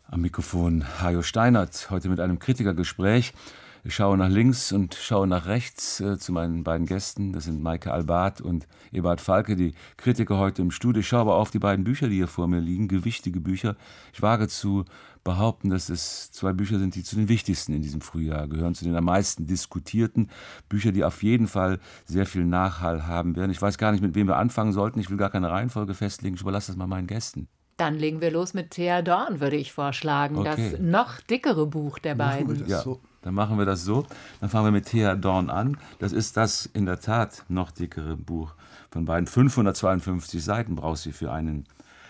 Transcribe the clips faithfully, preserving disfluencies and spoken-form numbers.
Am Mikrofon Hajo Steinert, heute mit einem Kritikergespräch. Ich schaue nach links und schaue nach rechts äh, zu meinen beiden Gästen. Das sind Maike Albart und Eberhard Falke, die Kritiker heute im Studio. Ich schaue aber auf die beiden Bücher, die hier vor mir liegen, gewichtige Bücher. Ich wage zu behaupten, dass es zwei Bücher sind, die zu den wichtigsten in diesem Frühjahr gehören, zu den am meisten diskutierten Bücher, die auf jeden Fall sehr viel Nachhall haben werden. Ich weiß gar nicht, mit wem wir anfangen sollten. Ich will gar keine Reihenfolge festlegen. Ich überlasse das mal meinen Gästen. Dann legen wir los mit Thea Dorn, würde ich vorschlagen. Okay. Das noch dickere Buch der beiden. Machen wir das so. Dann machen wir das so. Dann fangen wir mit Thea Dorn an. Das ist das in der Tat noch dickere Buch von beiden. fünfhundertzweiundfünfzig Seiten braucht sie für einen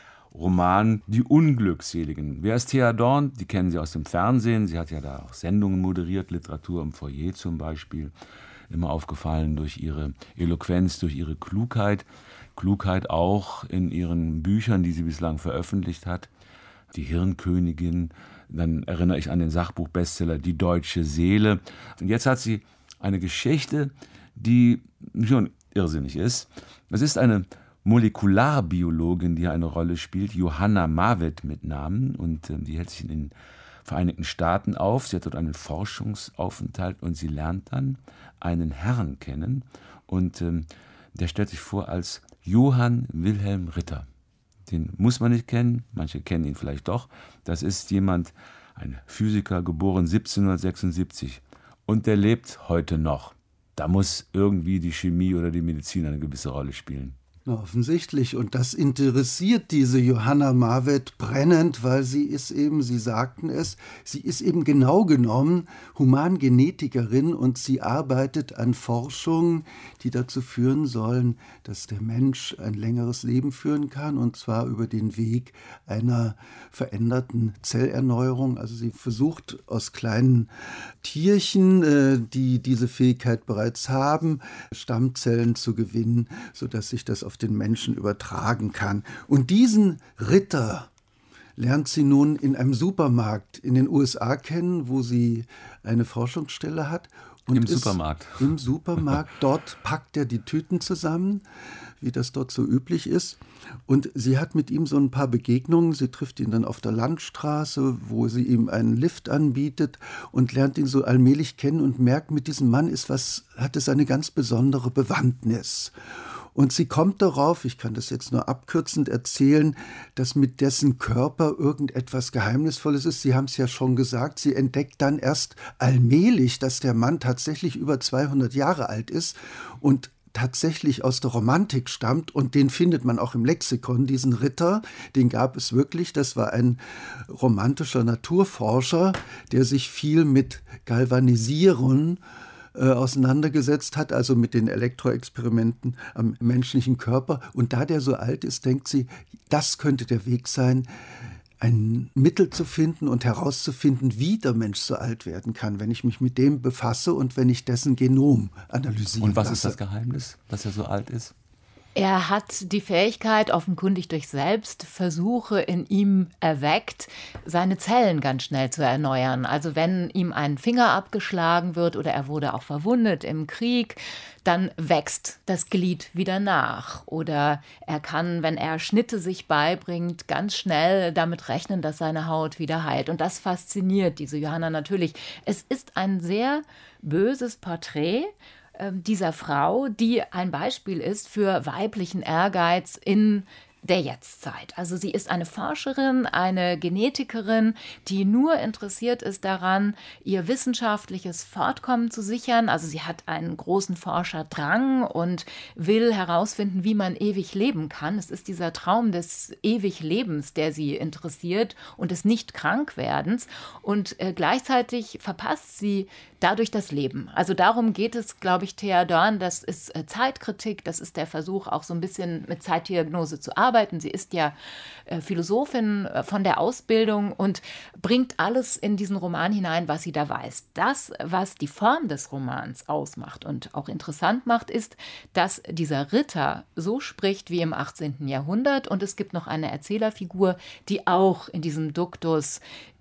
Roman Die Unglückseligen. Wer ist Thea Dorn? Die kennen Sie aus dem Fernsehen. Sie hat ja da auch Sendungen moderiert, Literatur im Foyer zum Beispiel. Immer aufgefallen durch ihre Eloquenz, durch ihre Klugheit. Klugheit auch in ihren Büchern, die sie bislang veröffentlicht hat. Die Hirnkönigin, dann erinnere ich an den Sachbuchbestseller Die deutsche Seele. Und jetzt hat sie eine Geschichte, die schon irrsinnig ist. Es ist eine Molekularbiologin, die hier eine Rolle spielt, Johanna Mavet mit Namen. Und äh, die hält sich in den Vereinigten Staaten auf. Sie hat dort einen Forschungsaufenthalt und sie lernt dann einen Herrn kennen. Und äh, der stellt sich vor als Johann Wilhelm Ritter. Den muss man nicht kennen, manche kennen ihn vielleicht doch. Das ist jemand, ein Physiker, geboren siebzehnhundertsechsundsiebzig. Und der lebt heute noch. Da muss irgendwie die Chemie oder die Medizin eine gewisse Rolle spielen. Na, offensichtlich. Und das interessiert diese Johanna Mavet brennend, weil sie ist eben, Sie sagten es, sie ist eben genau genommen Humangenetikerin und sie arbeitet an Forschungen, die dazu führen sollen, dass der Mensch ein längeres Leben führen kann, und zwar über den Weg einer veränderten Zellerneuerung. Also sie versucht aus kleinen Tierchen, die diese Fähigkeit bereits haben, Stammzellen zu gewinnen, sodass sich das auf den Menschen übertragen kann. Und diesen Ritter lernt sie nun in einem Supermarkt in den U S A kennen, wo sie eine Forschungsstelle hat. Und Im Supermarkt. Im Supermarkt. Dort packt er die Tüten zusammen, wie das dort so üblich ist. Und sie hat mit ihm so ein paar Begegnungen. Sie trifft ihn dann auf der Landstraße, wo sie ihm einen Lift anbietet und lernt ihn so allmählich kennen und merkt, mit diesem Mann ist was, hat es eine ganz besondere Bewandtnis. Und sie kommt darauf, ich kann das jetzt nur abkürzend erzählen, dass mit dessen Körper irgendetwas Geheimnisvolles ist. Sie haben es ja schon gesagt, sie entdeckt dann erst allmählich, dass der Mann tatsächlich über zweihundert Jahre alt ist und tatsächlich aus der Romantik stammt, und den findet man auch im Lexikon, diesen Ritter, den gab es wirklich. Das war ein romantischer Naturforscher, der sich viel mit Galvanisieren auseinandergesetzt hat, also mit den Elektroexperimenten am menschlichen Körper. Und da der so alt ist, denkt sie, das könnte der Weg sein, ein Mittel zu finden und herauszufinden, wie der Mensch so alt werden kann, wenn ich mich mit dem befasse und wenn ich dessen Genom analysiere. Und was lasse. ist das Geheimnis, dass er so alt ist? Er hat die Fähigkeit, offenkundig durch Selbstversuche in ihm erweckt, seine Zellen ganz schnell zu erneuern. Also wenn ihm ein Finger abgeschlagen wird oder er wurde auch verwundet im Krieg, dann wächst das Glied wieder nach. Oder er kann, wenn er Schnitte sich beibringt, ganz schnell damit rechnen, dass seine Haut wieder heilt. Und das fasziniert diese Johanna natürlich. Es ist ein sehr böses Porträt dieser Frau, die ein Beispiel ist für weiblichen Ehrgeiz in der Jetztzeit. Also sie ist eine Forscherin, eine Genetikerin, die nur interessiert ist daran, ihr wissenschaftliches Fortkommen zu sichern. Also sie hat einen großen Forscherdrang und will herausfinden, wie man ewig leben kann. Es ist dieser Traum des Ewiglebens, der sie interessiert, und des Nicht-Krankwerdens. Und äh, gleichzeitig verpasst sie dadurch das Leben. Also darum geht es, glaube ich, Thea Dorn. Das ist äh, Zeitkritik, das ist der Versuch, auch so ein bisschen mit Zeitdiagnose zu arbeiten. Sie ist ja äh, Philosophin äh, von der Ausbildung und bringt alles in diesen Roman hinein, was sie da weiß. Das, was die Form des Romans ausmacht und auch interessant macht, ist, dass dieser Ritter so spricht wie im achtzehnten Jahrhundert, und es gibt noch eine Erzählerfigur, die auch in diesem Duktus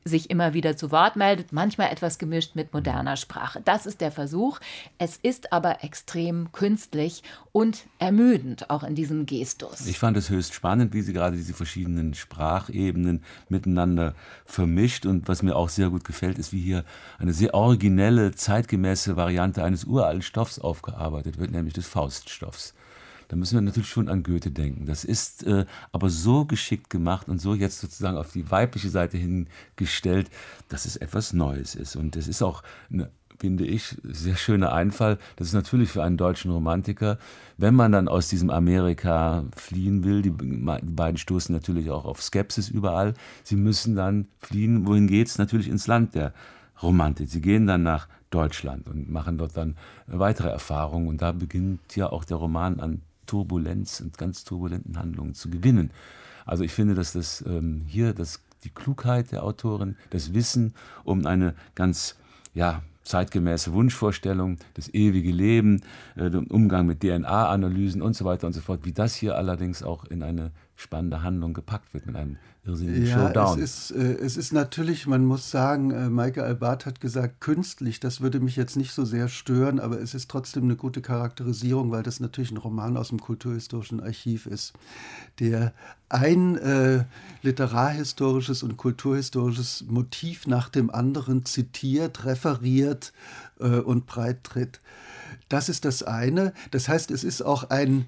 sich immer wieder zu Wort meldet, manchmal etwas gemischt mit moderner Sprache. Das ist der Versuch. Es ist aber extrem künstlich und ermüdend, auch in diesem Gestus. Ich fand es höchst spannend, wie sie gerade diese verschiedenen Sprachebenen miteinander vermischt. Und was mir auch sehr gut gefällt, ist, wie hier eine sehr originelle, zeitgemäße Variante eines uralten Stoffs aufgearbeitet wird, nämlich des Fauststoffs. Da müssen wir natürlich schon an Goethe denken. Das ist äh, aber so geschickt gemacht und so jetzt sozusagen auf die weibliche Seite hingestellt, dass es etwas Neues ist. Und es ist auch, eine, finde ich, sehr schöner Einfall. Das ist natürlich für einen deutschen Romantiker, wenn man dann aus diesem Amerika fliehen will, die, die beiden stoßen natürlich auch auf Skepsis überall, sie müssen dann fliehen. Wohin geht's? Natürlich ins Land der Romantik. Sie gehen dann nach Deutschland und machen dort dann weitere Erfahrungen. Und da beginnt ja auch der Roman an Turbulenz und ganz turbulenten Handlungen zu gewinnen. Also ich finde, dass das ähm, hier das, die Klugheit der Autorin, das Wissen um eine ganz ja, zeitgemäße Wunschvorstellung, das ewige Leben, äh, den Umgang mit D N A-Analysen und so weiter und so fort, wie das hier allerdings auch in eine spannende Handlung gepackt wird mit einem irrsinnigen ja, Showdown. Es ist, äh, es ist natürlich, man muss sagen, äh, Maike Albart hat gesagt, künstlich, das würde mich jetzt nicht so sehr stören, aber es ist trotzdem eine gute Charakterisierung, weil das natürlich ein Roman aus dem kulturhistorischen Archiv ist, der ein äh, literarhistorisches und kulturhistorisches Motiv nach dem anderen zitiert, referiert äh, und breit tritt. Das ist das eine. Das heißt, es ist auch ein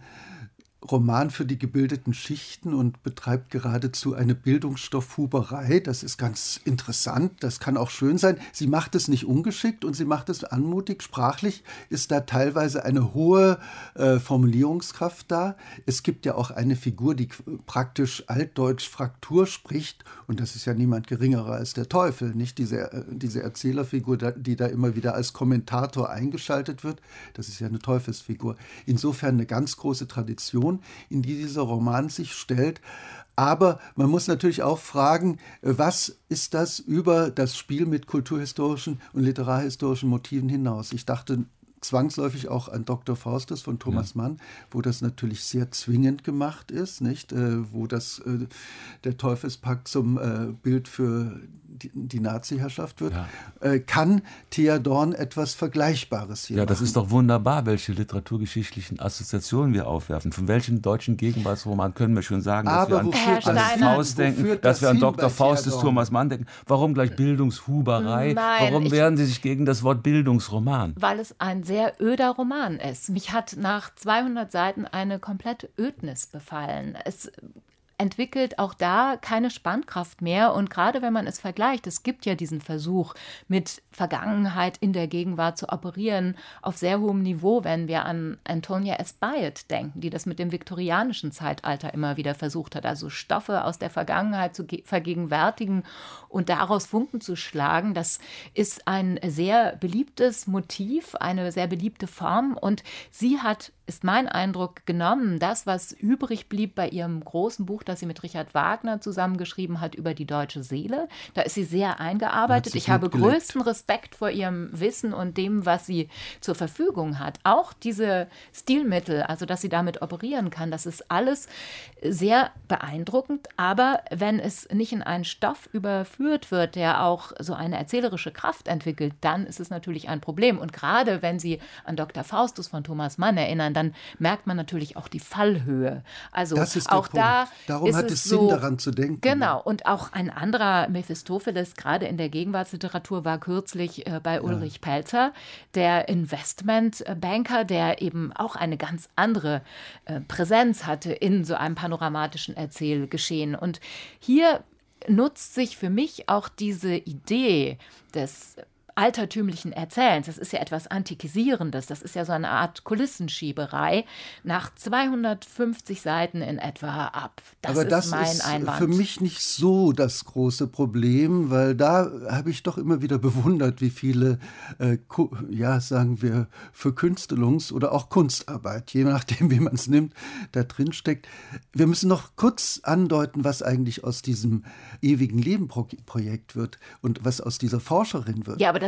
Roman für die gebildeten Schichten und betreibt geradezu eine Bildungsstoffhuberei. Das ist ganz interessant, das kann auch schön sein. Sie macht es nicht ungeschickt und sie macht es anmutig. Sprachlich ist da teilweise eine hohe äh, Formulierungskraft da. Es gibt ja auch eine Figur, die praktisch altdeutsch Fraktur spricht und das ist ja niemand geringerer als der Teufel, nicht diese, äh, diese Erzählerfigur, die da immer wieder als Kommentator eingeschaltet wird. Das ist ja eine Teufelsfigur. Insofern eine ganz große Tradition, in die dieser Roman sich stellt. Aber man muss natürlich auch fragen, was ist das über das Spiel mit kulturhistorischen und literarhistorischen Motiven hinaus? Ich dachte zwangsläufig auch an Doktor Faustus von Thomas ja. Mann, wo das natürlich sehr zwingend gemacht ist, nicht? Äh, wo das, äh, der Teufelspakt zum äh, Bild für die, die Nazi-Herrschaft wird. Ja. Äh, kann Thea Dorn etwas Vergleichbares hier Ja, machen? das ist doch wunderbar, welche literaturgeschichtlichen Assoziationen wir aufwerfen. Von welchem deutschen Gegenwartsroman können wir schon sagen, dass Aber wir an, an Faust denken, dass wir an Doktor Faustus Thomas Mann denken? Warum gleich Bildungshuberei? Nein, Warum ich, wehren Sie sich gegen das Wort Bildungsroman? Weil es ein sehr öder Roman ist. Mich hat nach zweihundert Seiten eine komplette Ödnis befallen. Es entwickelt auch da keine Spannkraft mehr. Und gerade wenn man es vergleicht, es gibt ja diesen Versuch, mit Vergangenheit in der Gegenwart zu operieren, auf sehr hohem Niveau, wenn wir an Antonia S. Byatt denken, die das mit dem viktorianischen Zeitalter immer wieder versucht hat, also Stoffe aus der Vergangenheit zu vergegenwärtigen und daraus Funken zu schlagen. Das ist ein sehr beliebtes Motiv, eine sehr beliebte Form. Und sie hat, ist mein Eindruck, genommen, das, was übrig blieb bei ihrem großen Buch, das sie mit Richard Wagner zusammengeschrieben hat, über die deutsche Seele. Da ist sie sehr eingearbeitet. Ich habe gelegt. größten Respekt vor ihrem Wissen und dem, was sie zur Verfügung hat. Auch diese Stilmittel, also dass sie damit operieren kann, das ist alles sehr beeindruckend. Aber wenn es nicht in einen Stoff überführt wird, der auch so eine erzählerische Kraft entwickelt, dann ist es natürlich ein Problem. Und gerade wenn Sie an Doktor Faustus von Thomas Mann erinnern, dann merkt man natürlich auch die Fallhöhe. Also das ist auch der da Punkt. Darum ist hat es es so, Sinn, daran zu denken. Genau. Und auch ein anderer Mephistopheles, gerade in der Gegenwartsliteratur, war kürzlich äh, bei Ulrich ja. Pelzer, der Investmentbanker, der eben auch eine ganz andere äh, Präsenz hatte in so einem panoramatischen Erzählgeschehen. Und hier nutzt sich für mich auch diese Idee des altertümlichen Erzählens, das ist ja etwas Antikisierendes, das ist ja so eine Art Kulissenschieberei, nach zweihundertfünfzig Seiten in etwa ab. Das Aber ist das mein ist Einwand. für mich nicht so das große Problem, weil da habe ich doch immer wieder bewundert, wie viele, äh, ja, sagen wir, Verkünstelungs- oder auch Kunstarbeit, je nachdem, wie man es nimmt, da drin steckt. Wir müssen noch kurz andeuten, was eigentlich aus diesem ewigen Leben-Projekt wird und was aus dieser Forscherin wird. Ja, aber das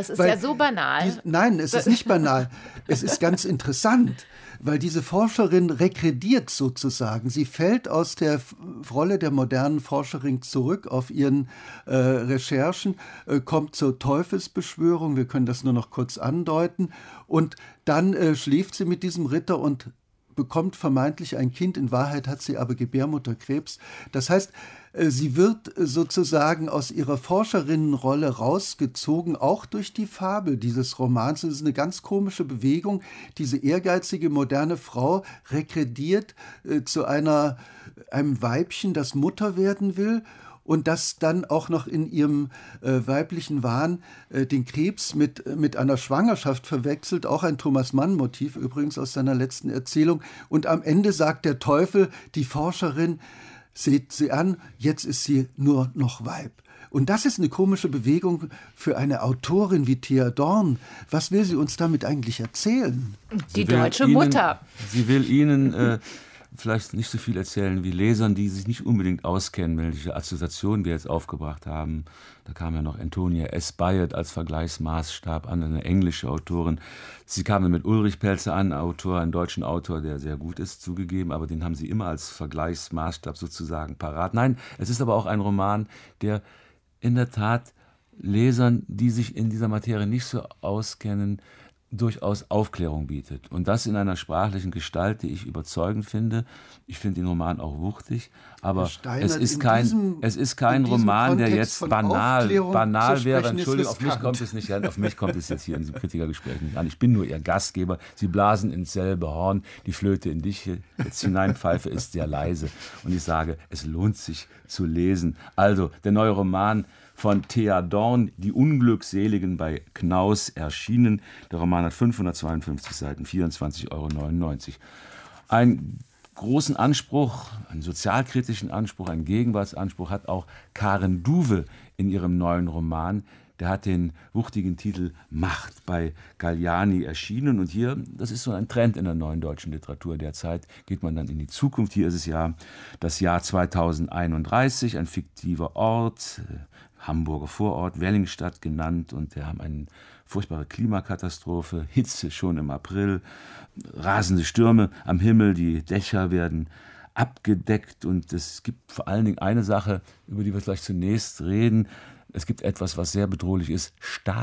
Das ist ja so banal. Die, nein, es ist nicht banal. Es ist ganz interessant, weil diese Forscherin regrediert sozusagen. Sie fällt aus der Rolle der modernen Forscherin zurück auf ihren äh, Recherchen, äh, kommt zur Teufelsbeschwörung, wir können das nur noch kurz andeuten, und dann äh, schläft sie mit diesem Ritter und bekommt vermeintlich ein Kind. In Wahrheit hat sie aber Gebärmutterkrebs. Das heißt, sie wird sozusagen aus ihrer Forscherinnenrolle rausgezogen, auch durch die Fabel dieses Romans. Das ist eine ganz komische Bewegung. Diese ehrgeizige, moderne Frau regrediert äh, zu einer, einem Weibchen, das Mutter werden will, und das dann auch noch in ihrem äh, weiblichen Wahn äh, den Krebs mit, mit einer Schwangerschaft verwechselt, auch ein Thomas-Mann-Motiv übrigens aus seiner letzten Erzählung. Und am Ende sagt der Teufel, die Forscherin, seht sie an, jetzt ist sie nur noch Weib. Und das ist eine komische Bewegung für eine Autorin wie Thea Dorn. Was will sie uns damit eigentlich erzählen? Die deutsche Ihnen, Mutter. Sie will Ihnen äh, vielleicht nicht so viel erzählen wie Lesern, die sich nicht unbedingt auskennen, welche Assoziationen wir jetzt aufgebracht haben. Da kam ja noch Antonia S. Byatt als Vergleichsmaßstab an, eine englische Autorin. Sie kamen mit Ulrich Pelzer an, Autor, einen deutschen Autor, der sehr gut ist, zugegeben, aber den haben sie immer als Vergleichsmaßstab sozusagen parat. Nein, es ist aber auch ein Roman, der in der Tat Lesern, die sich in dieser Materie nicht so auskennen, durchaus Aufklärung bietet. Und das in einer sprachlichen Gestalt, die ich überzeugend finde. Ich finde den Roman auch wuchtig, aber es ist kein, diesem, es ist kein Roman, der jetzt banal, banal wäre. Entschuldigung, auf mich kommt es nicht an, auf mich kommt es jetzt hier in diesem Kritikergespräch nicht an. Ich bin nur Ihr Gastgeber. Sie blasen ins selbe Horn. Die Flöte, in die ich jetzt hineinpfeife, ist sehr leise. Und ich sage, es lohnt sich zu lesen. Also, der neue Roman von Thea Dorn, Die Unglückseligen, bei Knaus erschienen. Der Roman hat fünfhundertzweiundfünfzig Seiten, vierundzwanzig Euro neunundneunzig. Einen großen Anspruch, einen sozialkritischen Anspruch, einen Gegenwartsanspruch hat auch Karen Duwe in ihrem neuen Roman. Der hat den wuchtigen Titel Macht, bei Galliani erschienen. Und hier, das ist so ein Trend in der neuen deutschen Literatur derzeit, geht man dann in die Zukunft. Hier ist es ja das Jahr zweitausendeinunddreißig, ein fiktiver Ort, Hamburger Vorort, Wellingstadt genannt, und wir haben eine furchtbare Klimakatastrophe, Hitze schon im April, rasende Stürme am Himmel, die Dächer werden abgedeckt, und es gibt vor allen Dingen eine Sache, über die wir gleich zunächst reden. Es gibt etwas, was sehr bedrohlich ist: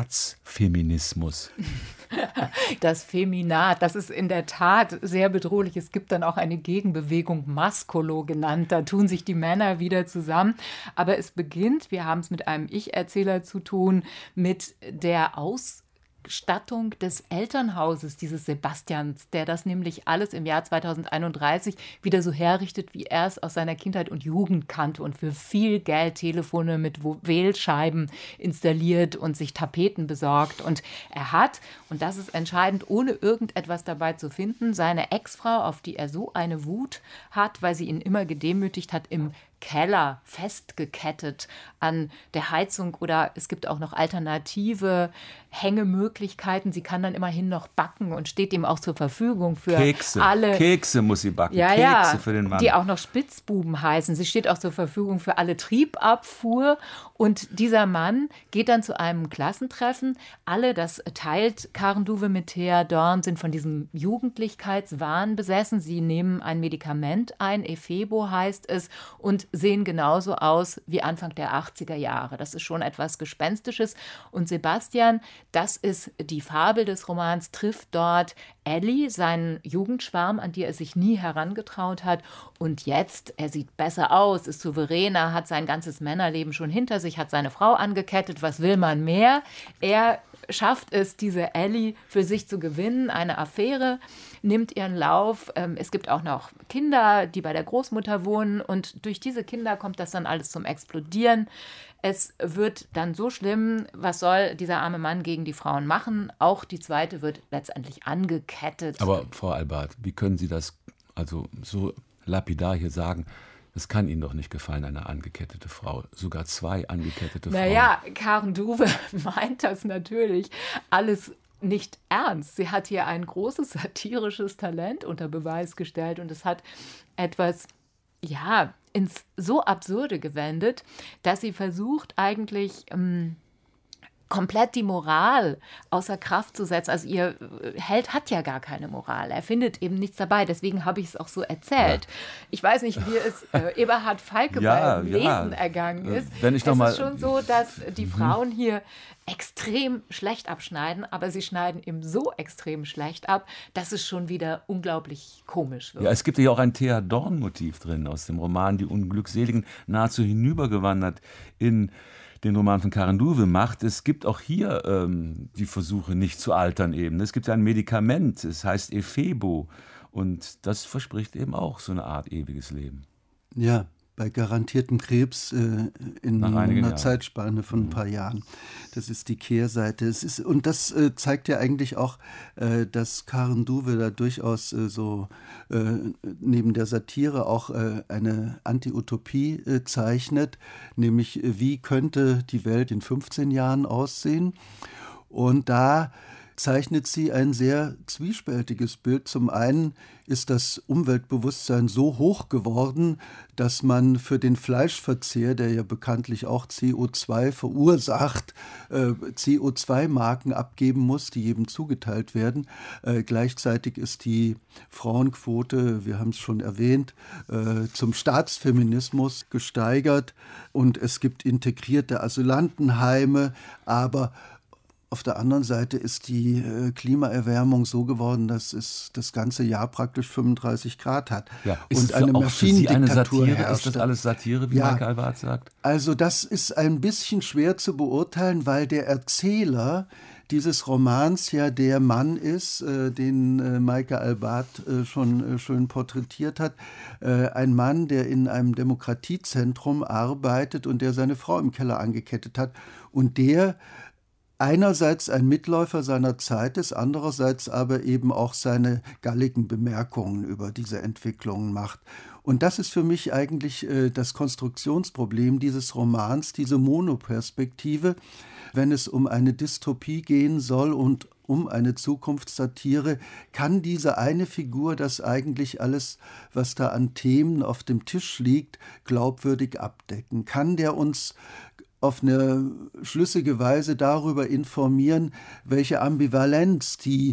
Staatsfeminismus. Das Feminat, das ist in der Tat sehr bedrohlich. Es gibt dann auch eine Gegenbewegung, Maskolo genannt. Da tun sich die Männer wieder zusammen. Aber es beginnt, wir haben es mit einem Ich-Erzähler zu tun, mit der Aus Stattung des Elternhauses dieses Sebastians, der das nämlich alles im Jahr zweitausendeinunddreißig wieder so herrichtet, wie er es aus seiner Kindheit und Jugend kannte, und für viel Geld Telefone mit Wählscheiben installiert und sich Tapeten besorgt. Und er hat, und das ist entscheidend, ohne irgendetwas dabei zu finden, seine Ex-Frau, auf die er so eine Wut hat, weil sie ihn immer gedemütigt hat, im Keller festgekettet an der Heizung, oder es gibt auch noch alternative Hängemöglichkeiten. Sie kann dann immerhin noch backen und steht ihm auch zur Verfügung für Kekse. alle. Kekse muss sie backen, ja, Kekse ja, für den Mann. Die auch noch Spitzbuben heißen. Sie steht auch zur Verfügung für alle Triebabfuhr. Und dieser Mann geht dann zu einem Klassentreffen. Alle, das teilt Karen Duwe mit Thea Dorn, sind von diesem Jugendlichkeitswahn besessen. Sie nehmen ein Medikament ein, Efebo heißt es, und sehen genauso aus wie Anfang der achtziger Jahre. Das ist schon etwas Gespenstisches. Und Sebastian, das ist die Fabel des Romans, trifft dort Ellie, seinen Jugendschwarm, an die er sich nie herangetraut hat. Und jetzt, er sieht besser aus, ist souveräner, hat sein ganzes Männerleben schon hinter sich, hat seine Frau angekettet. Was will man mehr? Er schafft es, diese Ellie für sich zu gewinnen. Eine Affäre nimmt ihren Lauf. Es gibt auch noch Kinder, die bei der Großmutter wohnen. Und durch diese Kinder kommt das dann alles zum Explodieren. Es wird dann so schlimm, was soll dieser arme Mann gegen die Frauen machen? Auch die zweite wird letztendlich angekettet. Aber Frau Albart, wie können Sie das also so lapidar hier sagen? Das kann Ihnen doch nicht gefallen, eine angekettete Frau. Sogar zwei angekettete Frauen. Naja, Karen Duwe meint das natürlich alles nicht ernst. Sie hat hier ein großes satirisches Talent unter Beweis gestellt, und es hat etwas, ja, ins so Absurde gewendet, dass sie versucht eigentlich ähm, komplett die Moral außer Kraft zu setzen. Also ihr Held hat ja gar keine Moral. Er findet eben nichts dabei. Deswegen habe ich es auch so erzählt. Ja. Ich weiß nicht, wie es äh, Eberhard Falke ja, beim Lesen ja. ergangen ist. Wenn ich es mal, ist schon so, dass die mhm. Frauen hier extrem schlecht abschneiden, aber sie schneiden ihm so extrem schlecht ab, dass es schon wieder unglaublich komisch wird. Ja, es gibt ja auch ein Thea Dorn-Motiv drin aus dem Roman Die Unglückseligen, nahezu hinübergewandert in den Roman von Karen Duwe macht. Es gibt auch hier ähm, die Versuche, nicht zu altern eben. Es gibt ja ein Medikament, es heißt Ephebo und das verspricht eben auch so eine Art ewiges Leben. Ja, bei garantiertem Krebs äh, in einer Jahren. Zeitspanne von ein paar Jahren. Das ist die Kehrseite. Es ist, und das äh, zeigt ja eigentlich auch, äh, dass Karen Duwe da durchaus äh, so äh, neben der Satire auch äh, eine Anti-Utopie äh, zeichnet, nämlich äh, wie könnte die Welt in fünfzehn Jahren aussehen. Und da zeichnet sie ein sehr zwiespältiges Bild. Zum einen ist das Umweltbewusstsein so hoch geworden, dass man für den Fleischverzehr, der ja bekanntlich auch C O zwei verursacht, äh, C O zwei Marken abgeben muss, die jedem zugeteilt werden. Äh, gleichzeitig ist die Frauenquote, wir haben es schon erwähnt, äh, zum Staatsfeminismus gesteigert und es gibt integrierte Asylantenheime, aber auf der anderen Seite ist die äh, Klimaerwärmung so geworden, dass es das ganze Jahr praktisch fünfunddreißig Grad hat. Ja, ist und eine Maschinendiktatur herrscht. Ist das alles Satire, wie ja, Michael Albart sagt? Also das ist ein bisschen schwer zu beurteilen, weil der Erzähler dieses Romans ja der Mann ist, äh, den äh, Michael Albart äh, schon äh, schön porträtiert hat. Äh, ein Mann, der in einem Demokratiezentrum arbeitet und der seine Frau im Keller angekettet hat und der einerseits ein Mitläufer seiner Zeit ist, andererseits aber eben auch seine galligen Bemerkungen über diese Entwicklungen macht. Und das ist für mich eigentlich äh, das Konstruktionsproblem dieses Romans, diese Monoperspektive, wenn es um eine Dystopie gehen soll und um eine Zukunftssatire, kann diese eine Figur das eigentlich alles, was da an Themen auf dem Tisch liegt, glaubwürdig abdecken? Kann der uns auf eine schlüssige Weise darüber informieren, welche Ambivalenz die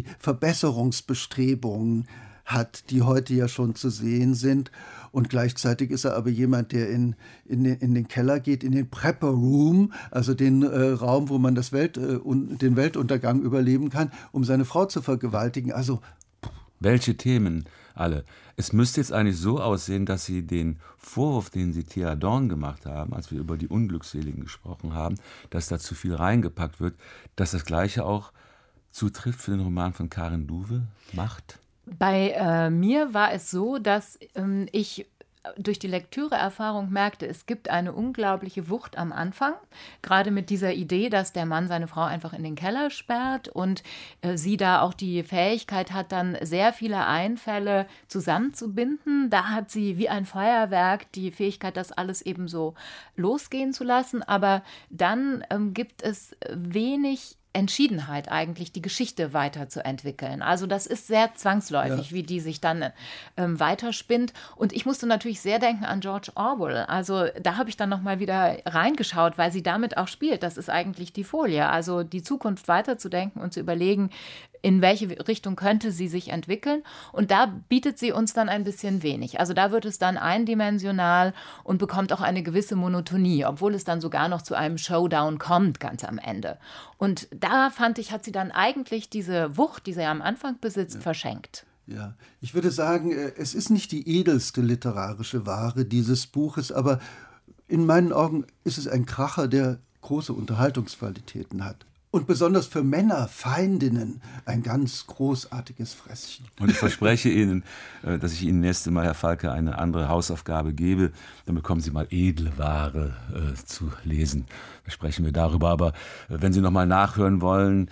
Verbesserungsbestrebungen hat, die heute ja schon zu sehen sind. Und gleichzeitig ist er aber jemand, der in, in, den, in den Keller geht, in den Prepper Room, also den äh, Raum, wo man das Welt, äh, un, den Weltuntergang überleben kann, um seine Frau zu vergewaltigen. Also welche Themen alle? Es müsste jetzt eigentlich so aussehen, dass Sie den Vorwurf, den Sie Thea Dorn gemacht haben, als wir über die Unglückseligen gesprochen haben, dass da zu viel reingepackt wird, dass das Gleiche auch zutrifft für den Roman von Karen Duwe, Macht? Bei äh, mir war es so, dass ähm, ich durch die Lektüreerfahrung merkte, es gibt eine unglaubliche Wucht am Anfang, gerade mit dieser Idee, dass der Mann seine Frau einfach in den Keller sperrt und äh, sie da auch die Fähigkeit hat, dann sehr viele Einfälle zusammenzubinden. Da hat sie wie ein Feuerwerk die Fähigkeit, das alles eben so losgehen zu lassen, aber dann ähm, gibt es wenig Entschiedenheit eigentlich, die Geschichte weiterzuentwickeln. Also das ist sehr zwangsläufig, ja, wie die sich dann ähm, weiterspinnt. Und ich musste natürlich sehr denken an George Orwell. Also da habe ich dann nochmal wieder reingeschaut, weil sie damit auch spielt. Das ist eigentlich die Folie. Also die Zukunft weiterzudenken und zu überlegen, in welche Richtung könnte sie sich entwickeln. Und da bietet sie uns dann ein bisschen wenig. Also da wird es dann eindimensional und bekommt auch eine gewisse Monotonie, obwohl es dann sogar noch zu einem Showdown kommt, ganz am Ende. Und da fand ich, hat sie dann eigentlich diese Wucht, die sie am Anfang besitzt, ja, verschenkt. Ja, ich würde sagen, es ist nicht die edelste literarische Ware dieses Buches, aber in meinen Augen ist es ein Kracher, der große Unterhaltungsqualitäten hat. Und besonders für Männer, Feindinnen, ein ganz großartiges Fresschen. Und ich verspreche Ihnen, dass ich Ihnen nächstes Mal, Herr Falke, eine andere Hausaufgabe gebe. Dann bekommen Sie mal edle Ware äh, zu lesen. Da sprechen wir darüber. Aber wenn Sie noch mal nachhören wollen,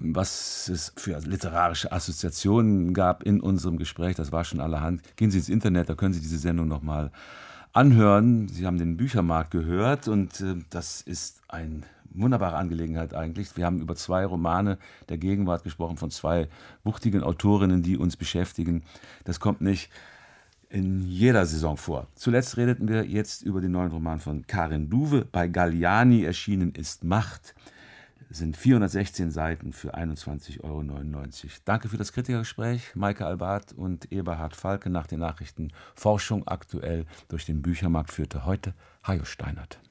was es für literarische Assoziationen gab in unserem Gespräch, das war schon allerhand, gehen Sie ins Internet, da können Sie diese Sendung noch mal anhören. Sie haben den Büchermarkt gehört und äh, das ist ein wunderbare Angelegenheit eigentlich. Wir haben über zwei Romane der Gegenwart gesprochen, von zwei wuchtigen Autorinnen, die uns beschäftigen. Das kommt nicht in jeder Saison vor. Zuletzt redeten wir jetzt über den neuen Roman von Karen Duwe. Bei Galliani erschienen ist Macht. sind vierhundertsechzehn Seiten für einundzwanzig Euro neunundneunzig. Danke für das Kritikergespräch, Maike Albart und Eberhard Falke. Nach den Nachrichten Forschung aktuell durch den Büchermarkt führte heute Hajo Steinert.